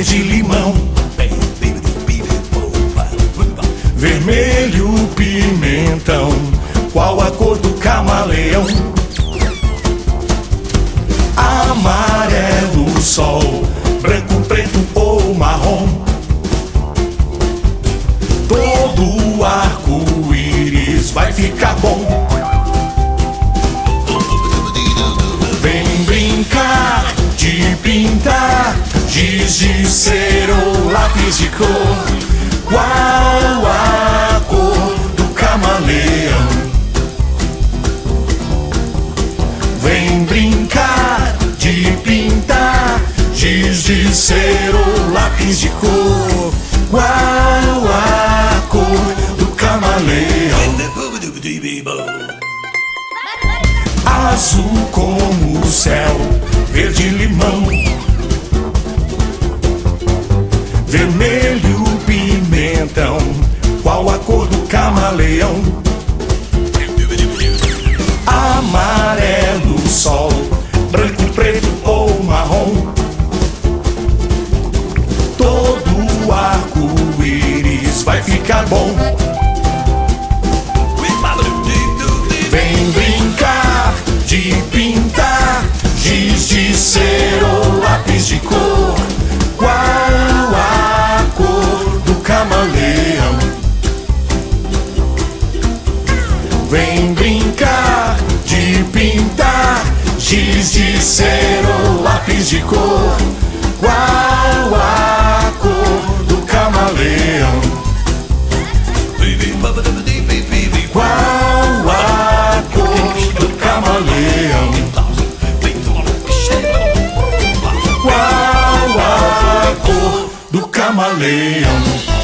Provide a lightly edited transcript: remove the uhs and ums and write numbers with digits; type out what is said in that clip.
verde-limão, vermelho-pimentão. Qual a cor do camaleão? Amarelo sol, branco, preto ou marrom. Todo arco-íris vai ficar bom. Vem brincar de pintar, giz de cera ou lápis de cor. Qual a cor do camaleão? Vem brincar de pintar, giz de cera ou lápis de cor. Qual a cor do camaleão? Azul como o céu, verde-limão, vermelho-pimentão. Qual a cor do camaleão? Amarelo sol, branco, preto ou marrom. Todo arco-íris vai ficar bom. Vem brincar de pintar, giz de cera ou lápis de cor. Qual a cor do camaleão? Vem brincar de pintar, giz de cera ou lápis de cor. Qual a cor do camaleão? Qual a cor do camaleão? Qual a cor do camaleão?